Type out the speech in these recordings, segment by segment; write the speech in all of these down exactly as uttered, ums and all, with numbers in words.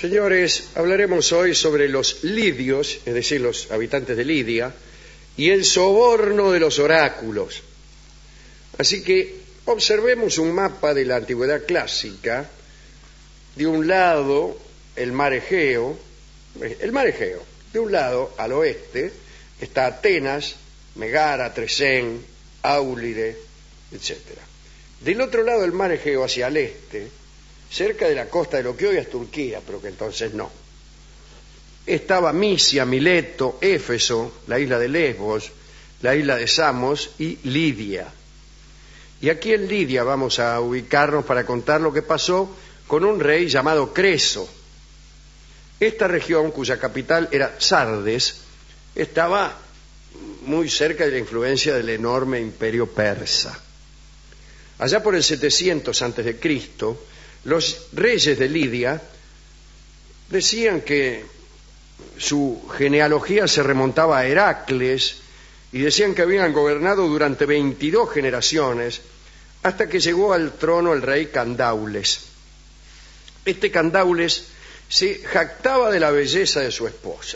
Señores, hablaremos hoy sobre los lidios, es decir, los habitantes de Lidia, y el soborno de los oráculos. Así que observemos un mapa de la antigüedad clásica. De un lado, el mar Egeo, el mar Egeo. De un lado, al oeste, está Atenas, Megara, Tresén, Áulide, etcétera. Del otro lado del mar Egeo, hacia el este, cerca de la costa de lo que hoy es Turquía, pero que entonces no, estaba Misia, Mileto, Éfeso, la isla de Lesbos, la isla de Samos y Lidia. Y aquí en Lidia vamos a ubicarnos para contar lo que pasó con un rey llamado Creso. Esta región, cuya capital era Sardes, estaba muy cerca de la influencia del enorme imperio persa. Allá por el setecientos antes de Cristo, los reyes de Lidia decían que su genealogía se remontaba a Heracles y decían que habían gobernado durante veintidós generaciones hasta que llegó al trono el rey Candaules. Este Candaules se jactaba de la belleza de su esposa.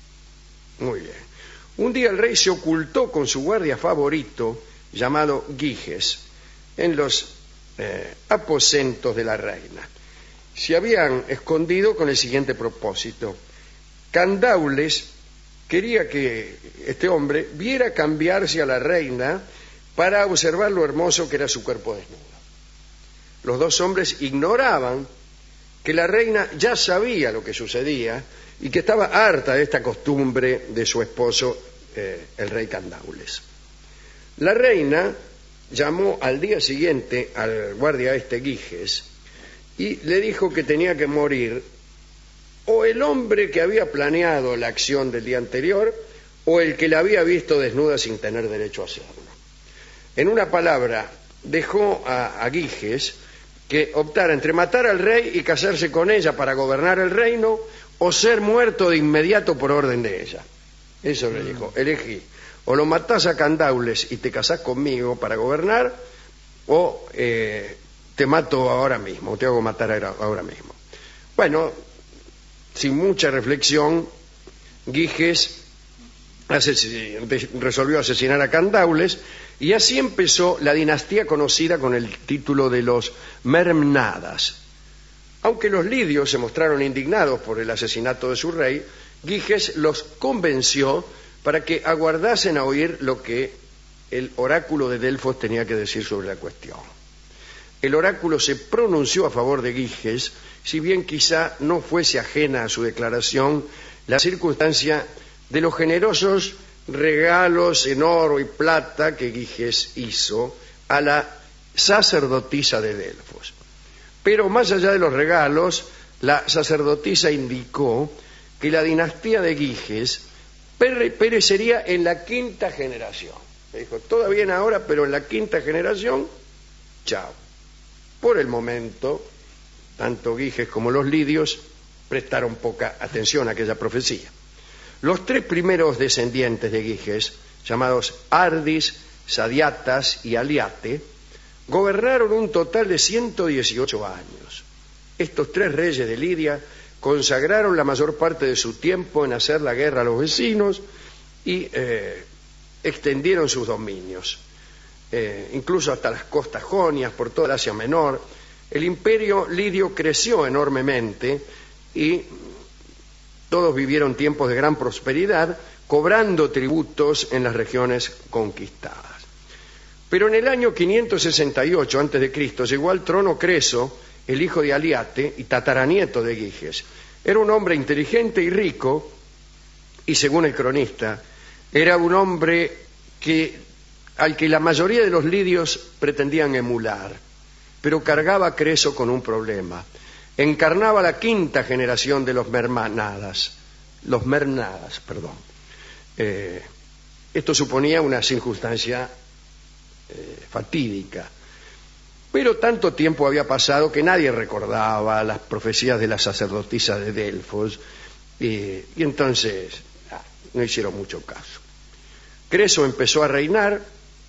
Muy bien. Un día el rey se ocultó con su guardia favorito, llamado Giges, en los eh, aposentos de la reina. Se habían escondido con el siguiente propósito. Candaules quería que este hombre viera cambiarse a la reina para observar lo hermoso que era su cuerpo desnudo. Los dos hombres ignoraban que la reina ya sabía lo que sucedía y que estaba harta de esta costumbre de su esposo, eh, el rey Candaules. La reina llamó al día siguiente al guardia este Giges y le dijo que tenía que morir o el hombre que había planeado la acción del día anterior o el que la había visto desnuda sin tener derecho a hacerlo. En una palabra, dejó a, a Giges que optara entre matar al rey y casarse con ella para gobernar el reino o ser muerto de inmediato por orden de ella. Eso le dijo, elegí. O lo matás a Candaules y te casás conmigo para gobernar, o eh, te mato ahora mismo, te hago matar ahora mismo. Bueno, sin mucha reflexión, Giges asesin- resolvió asesinar a Candaules, y así empezó la dinastía conocida con el título de los Mermnadas. Aunque los lidios se mostraron indignados por el asesinato de su rey, Giges los convenció para que aguardasen a oír lo que el oráculo de Delfos tenía que decir sobre la cuestión. El oráculo se pronunció a favor de Giges, si bien quizá no fuese ajena a su declaración la circunstancia de los generosos regalos en oro y plata que Giges hizo a la sacerdotisa de Delfos. Pero más allá de los regalos, la sacerdotisa indicó que la dinastía de Giges perecería en la quinta generación. Le dijo, todo bien ahora, pero en la quinta generación, chao. Por el momento, tanto Giges como los lidios prestaron poca atención a aquella profecía. Los tres primeros descendientes de Giges, llamados Ardis, Sadiatas y Aliate, gobernaron un total de ciento dieciocho años. Estos tres reyes de Lidia consagraron la mayor parte de su tiempo en hacer la guerra a los vecinos y eh, extendieron sus dominios, eh, incluso hasta las costas jonias, por toda el Asia Menor. El imperio lidio creció enormemente y todos vivieron tiempos de gran prosperidad, cobrando tributos en las regiones conquistadas. Pero en el año quinientos sesenta y ocho antes de Cristo llegó al trono Creso, el hijo de Aliate y tataranieto de Giges. Era un hombre inteligente y rico, y según el cronista, era un hombre que, al que la mayoría de los lidios pretendían emular, pero cargaba a Creso con un problema. Encarnaba la quinta generación de los Mermnadas, los Mermnadas, perdón. Eh, esto suponía una circunstancia eh, fatídica. Pero tanto tiempo había pasado que nadie recordaba las profecías de la sacerdotisa de Delfos, y, y entonces ah, no hicieron mucho caso. Creso empezó a reinar,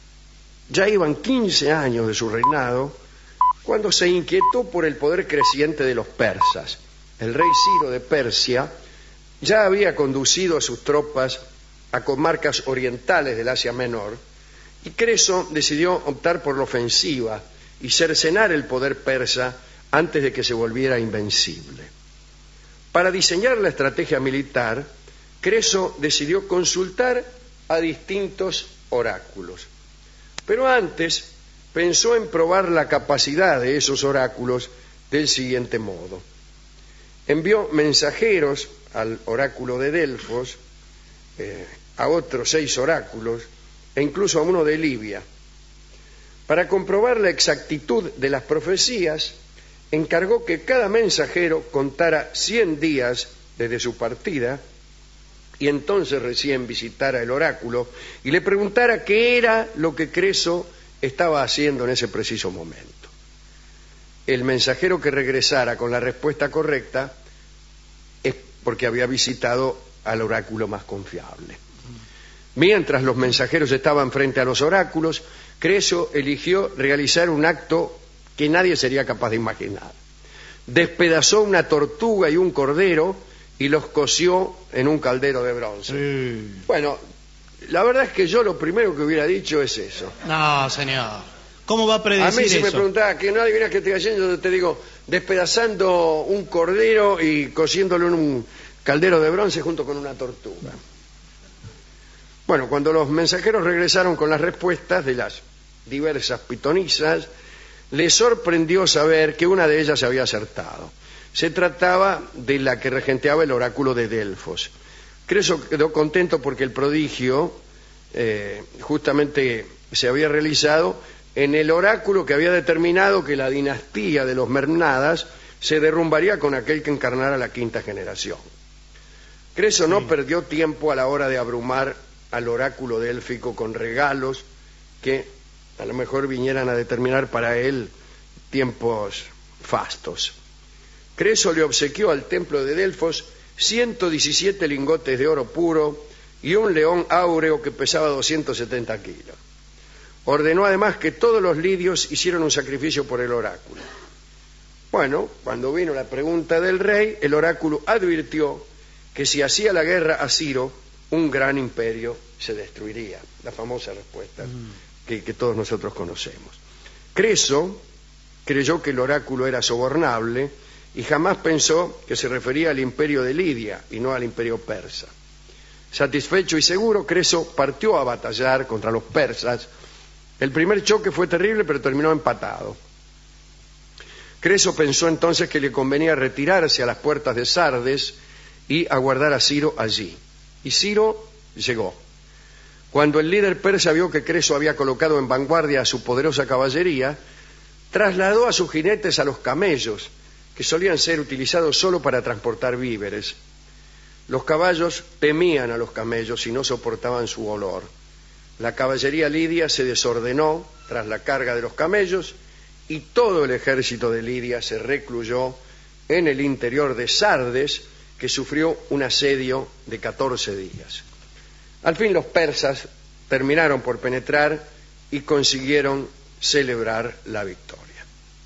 ya iban quince años de su reinado, cuando se inquietó por el poder creciente de los persas. el rey Ciro de Persia, ya había conducido a sus tropas a comarcas orientales del Asia Menor, y Creso decidió optar por la ofensiva y cercenar el poder persa antes de que se volviera invencible. Para diseñar la estrategia militar, Creso decidió consultar a distintos oráculos. Pero antes pensó en probar la capacidad de esos oráculos del siguiente modo. Envió mensajeros al oráculo de Delfos, eh, a otros seis oráculos e incluso a uno de Libia. Para comprobar la exactitud de las profecías, encargó que cada mensajero contara cien días desde su partida y entonces recién visitara el oráculo y le preguntara qué era lo que Creso estaba haciendo en ese preciso momento. El mensajero que regresara con la respuesta correcta es porque había visitado al oráculo más confiable. Mientras los mensajeros estaban frente a los oráculos, Creso eligió realizar un acto que nadie sería capaz de imaginar. Despedazó una tortuga y un cordero y los coció en un caldero de bronce. Sí. Bueno, la verdad es que yo lo primero que hubiera dicho es eso. No, señor. ¿Cómo va a predecir eso? A mí si eso? me preguntaba que no adivinas qué estoy haciendo, yo te digo, despedazando un cordero y cociéndolo en un caldero de bronce junto con una tortuga. Bueno, cuando los mensajeros regresaron con las respuestas de las diversas pitonisas, les sorprendió saber que una de ellas se había acertado. Se trataba de la que regenteaba el oráculo de Delfos. Creso quedó contento porque el prodigio eh, justamente se había realizado en el oráculo que había determinado que la dinastía de los Mermnadas se derrumbaría con aquel que encarnara la quinta generación. Creso no sí. perdió tiempo a la hora de abrumar al oráculo délfico con regalos que a lo mejor vinieran a determinar para él tiempos fastos. Creso le obsequió al templo de Delfos ciento diecisiete lingotes de oro puro y un león áureo que pesaba doscientos setenta kilos. Ordenó además que todos los lidios hicieran un sacrificio por el oráculo. Bueno, cuando vino la pregunta del rey, el oráculo advirtió que si hacía la guerra a Ciro, un gran imperio se destruiría. La famosa respuesta mm. que, que todos nosotros conocemos. Creso creyó que el oráculo era sobornable y jamás pensó que se refería al imperio de Lidia y no al imperio persa. Satisfecho y seguro, Creso partió a batallar contra los persas. El primer choque fue terrible, pero terminó empatado. Creso pensó entonces que le convenía retirarse a las puertas de Sardes y aguardar a Ciro allí. Y Ciro llegó. Cuando el líder persa vio que Creso había colocado en vanguardia a su poderosa caballería, trasladó a sus jinetes a los camellos, que solían ser utilizados solo para transportar víveres. Los caballos temían a los camellos y no soportaban su olor. La caballería lidia se desordenó tras la carga de los camellos y todo el ejército de Lidia se recluyó en el interior de Sardes, que sufrió un asedio de catorce días. Al fin los persas terminaron por penetrar y consiguieron celebrar la victoria.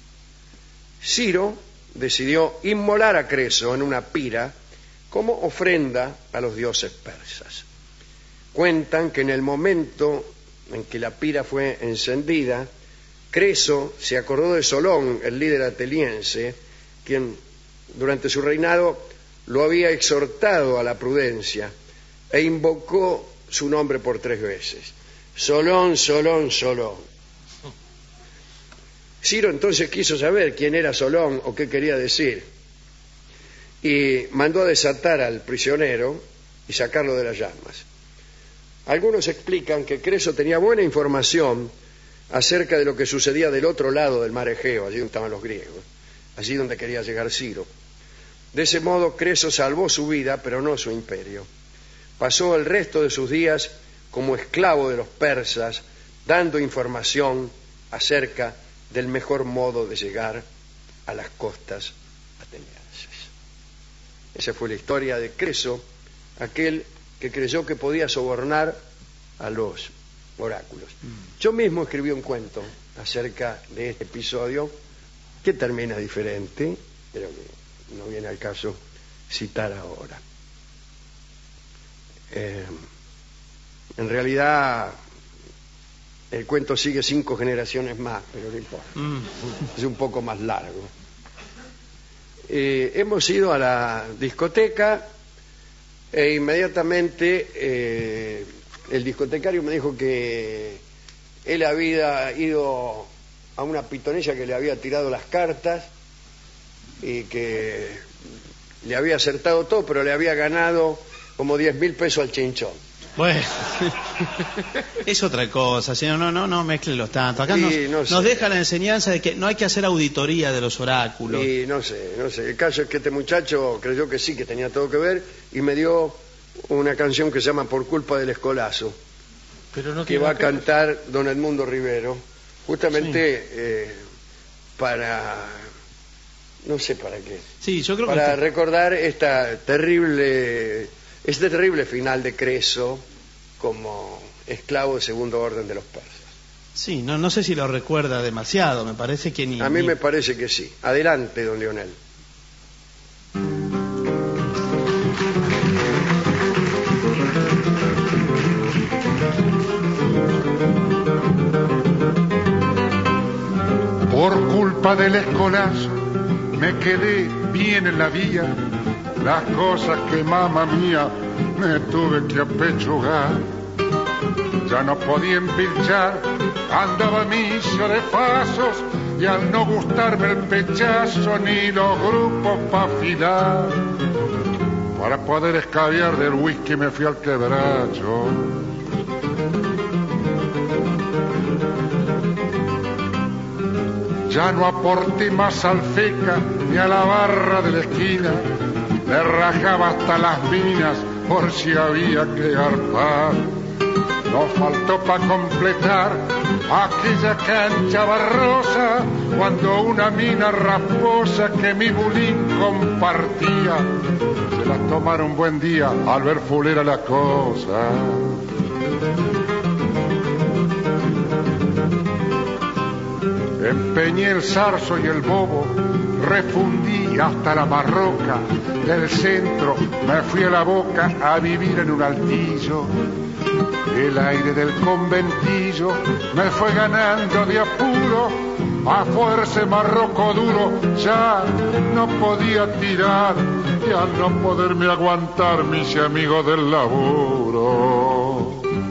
Ciro decidió inmolar a Creso en una pira como ofrenda a los dioses persas. Cuentan que en el momento en que la pira fue encendida, Creso se acordó de Solón, el líder ateniense, quien durante su reinado lo había exhortado a la prudencia e invocó su nombre por tres veces. Solón, Solón, Solón. Ciro entonces quiso saber quién era Solón o qué quería decir y mandó a desatar al prisionero y sacarlo de las llamas. Algunos explican que Creso tenía buena información acerca de lo que sucedía del otro lado del mar Egeo, allí donde estaban los griegos, allí donde quería llegar Ciro. De ese modo Creso salvó su vida, pero no su imperio. Pasó el resto de sus días como esclavo de los persas, dando información acerca del mejor modo de llegar a las costas atenienses. Esa fue la historia de Creso, aquel que creyó que podía sobornar a los oráculos. Yo mismo escribí un cuento acerca de este episodio que termina diferente, pero que no viene al caso citar ahora. Eh, en realidad el cuento sigue cinco generaciones más, pero no importa. Mm. Es un poco más largo. Eh, hemos ido a la discoteca e inmediatamente eh, el discotecario me dijo que él había ido a una pitonilla que le había tirado las cartas y que le había acertado todo, pero le había ganado como diez mil pesos al chinchón. Bueno, es otra cosa, señor, no, no, no mezcle los tantos. Acá nos, no nos deja la enseñanza de que no hay que hacer auditoría de los oráculos. Y no sé, no sé. El caso es que este muchacho creyó que sí, que tenía todo que ver, y me dio una canción que se llama Por culpa del escolazo, pero no que va a cantar don Edmundo Rivero, justamente sí. eh, para... no sé para qué. Sí, yo creo para que... recordar esta terrible... este terrible final de Creso como esclavo de segundo orden de los persas. Sí, no, no sé si lo recuerda demasiado, me parece que ni... A mí ni... me parece que sí. Adelante, don Leonel. Por culpa del escolazo me quedé bien en la vía. Las cosas que mamá mía me tuve que apechugar. Ya no podía empilchar, andaba misio de pasos, y al no gustarme el pechazo ni los grupos pa' afilar, para poder escabiar del whisky me fui al quebracho. Ya no aporté más al feca ni a la barra de la esquina, le rajaba hasta las minas por si había que garpar. No faltó pa' completar aquella cancha barrosa, cuando una mina rasposa que mi bulín compartía se las tomaron un buen día al ver fulera la cosa. Empeñé el zarzo y el bobo, refundí hasta la Marroca, del centro me fui a la Boca a vivir en un altillo. El aire del conventillo me fue ganando de apuro, a fuerza de marroco duro ya no podía tirar, y al no poderme aguantar mis amigos del laburo,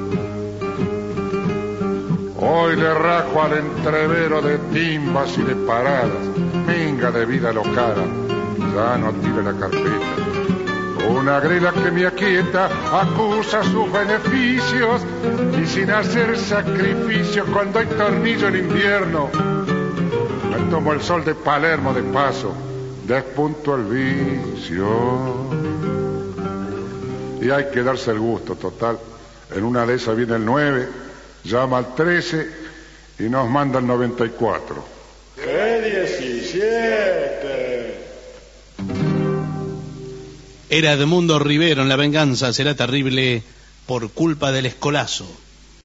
hoy le rajo al entrevero de timbas y de paradas, minga de vida lo cara, ya no tire la carpeta. Una grela que me aquieta acusa sus beneficios, y sin hacer sacrificios cuando hay tornillo en invierno, me tomo el sol de Palermo de paso, despunto el vicio. Y hay que darse el gusto, total. En una de esas viene el nueve, llama al trece y nos manda el noventa y cuatro. ¡Qué diecisiete! Era Edmundo Rivero en La venganza será terrible por culpa del escolazo.